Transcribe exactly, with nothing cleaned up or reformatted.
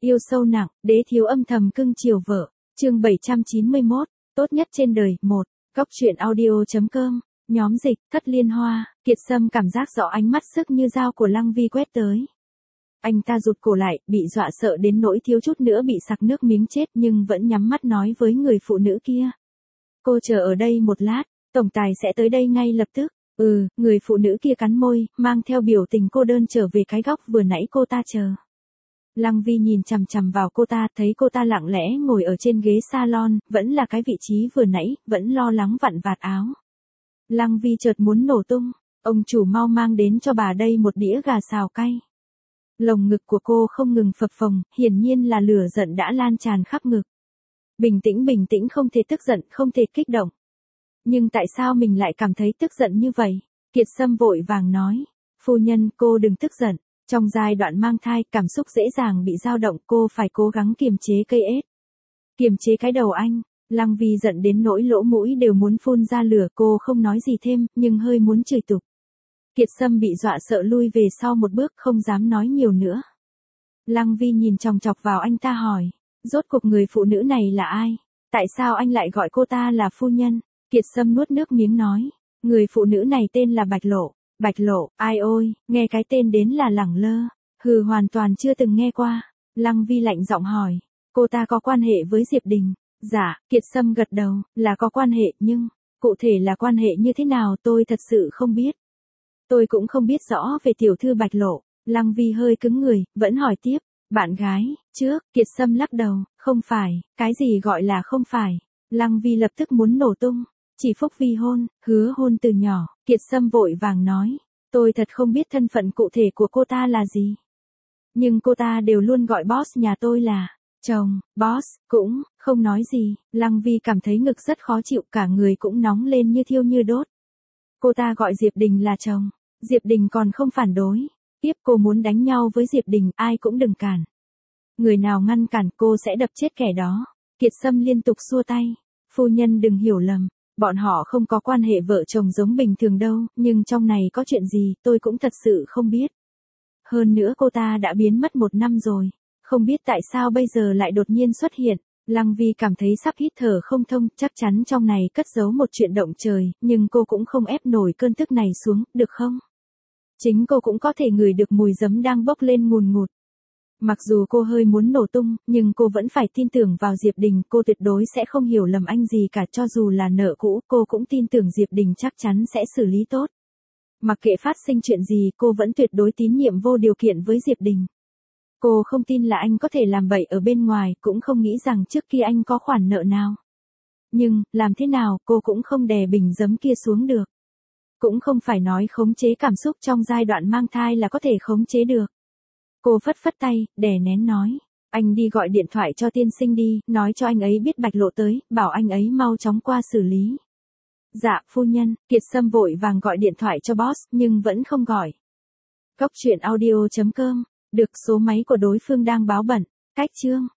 Yêu sâu nặng, đế thiếu âm thầm cưng chiều vợ. Chương bảy trăm chín mươi mốt, tốt nhất trên đời. một. Góc truyện audio chấm com. Nhóm dịch, Thất Liên Hoa. Kiệt Sâm cảm giác rõ ánh mắt sức như dao của Lăng Vi quét tới. Anh ta rụt cổ lại, bị dọa sợ đến nỗi thiếu chút nữa bị sặc nước miếng chết, nhưng vẫn nhắm mắt nói với người phụ nữ kia. Cô chờ ở đây một lát, tổng tài sẽ tới đây ngay lập tức. Ừ, người phụ nữ kia cắn môi, mang theo biểu tình cô đơn trở về cái góc vừa nãy cô ta chờ. Lăng Vi nhìn chằm chằm vào cô ta, thấy cô ta lặng lẽ ngồi ở trên ghế salon, vẫn là cái vị trí vừa nãy, vẫn lo lắng vặn vạt áo. Lăng Vi chợt muốn nổ tung, ông chủ mau mang đến cho bà đây một đĩa gà xào cay. Lồng ngực của cô không ngừng phập phồng, hiển nhiên là lửa giận đã lan tràn khắp ngực. Bình tĩnh bình tĩnh, không thể tức giận, không thể kích động. Nhưng tại sao mình lại cảm thấy tức giận như vậy? Kiệt Sâm vội vàng nói, phu nhân, cô đừng tức giận. Trong giai đoạn mang thai, cảm xúc dễ dàng bị dao động, cô phải cố gắng kiềm chế cây ết. Kiềm chế cái đầu anh. Lăng Vi giận đến nỗi lỗ mũi đều muốn phun ra lửa, cô không nói gì thêm, nhưng hơi muốn chửi tục. Kiệt Sâm bị dọa sợ lui về sau một bước, không dám nói nhiều nữa. Lăng Vi nhìn chòng chọc vào anh ta hỏi, rốt cuộc người phụ nữ này là ai? Tại sao anh lại gọi cô ta là phu nhân? Kiệt Sâm nuốt nước miếng nói, người phụ nữ này tên là Bạch Lộ. Bạch Lộ, ai ôi, nghe cái tên đến là lẳng lơ. Hừ, hoàn toàn chưa từng nghe qua. Lăng Vi lạnh giọng hỏi, cô ta có quan hệ với Diệp Đình? Dạ, Kiệt Sâm gật đầu, là có quan hệ, nhưng cụ thể là quan hệ như thế nào tôi thật sự không biết. Tôi cũng không biết rõ về tiểu thư Bạch Lộ. Lăng Vi hơi cứng người, vẫn hỏi tiếp, bạn gái, trước. Kiệt Sâm lắc đầu, không phải. Cái gì gọi là không phải? Lăng Vi lập tức muốn nổ tung. Chỉ phúc vi hôn, hứa hôn từ nhỏ. Kiệt Sâm vội vàng nói, tôi thật không biết thân phận cụ thể của cô ta là gì. Nhưng cô ta đều luôn gọi boss nhà tôi là chồng. Boss cũng không nói gì. Lăng Vi cảm thấy ngực rất khó chịu, cả người cũng nóng lên như thiêu như đốt. Cô ta gọi Diệp Đình là chồng. Diệp Đình còn không phản đối. Tiếp cô muốn đánh nhau với Diệp Đình, ai cũng đừng cản. Người nào ngăn cản cô sẽ đập chết kẻ đó. Kiệt Sâm liên tục xua tay. Phu nhân đừng hiểu lầm. Bọn họ không có quan hệ vợ chồng giống bình thường đâu, nhưng trong này có chuyện gì tôi cũng thật sự không biết. Hơn nữa cô ta đã biến mất một năm rồi. Không biết tại sao bây giờ lại đột nhiên xuất hiện. Lăng Vi cảm thấy sắp hít thở không thông, chắc chắn trong này cất giấu một chuyện động trời, nhưng cô cũng không ép nổi cơn tức này xuống, được không? Chính cô cũng có thể ngửi được mùi giấm đang bốc lên ngùn ngụt. Mặc dù cô hơi muốn nổ tung, nhưng cô vẫn phải tin tưởng vào Diệp Đình, cô tuyệt đối sẽ không hiểu lầm anh gì cả, cho dù là nợ cũ, cô cũng tin tưởng Diệp Đình chắc chắn sẽ xử lý tốt. Mặc kệ phát sinh chuyện gì, cô vẫn tuyệt đối tín nhiệm vô điều kiện với Diệp Đình. Cô không tin là anh có thể làm bậy ở bên ngoài, cũng không nghĩ rằng trước kia anh có khoản nợ nào. Nhưng, làm thế nào, cô cũng không đè bình giấm kia xuống được. Cũng không phải nói khống chế cảm xúc trong giai đoạn mang thai là có thể khống chế được. Cô phất phất tay, đè nén nói, anh đi gọi điện thoại cho tiên sinh đi, nói cho anh ấy biết Bạch Lộ tới, bảo anh ấy mau chóng qua xử lý. Dạ, phu nhân. Kiệt Sâm vội vàng gọi điện thoại cho boss, nhưng vẫn không gọi. Góc truyện audio chấm com. Được, số máy của đối phương đang báo bận. Cách chương.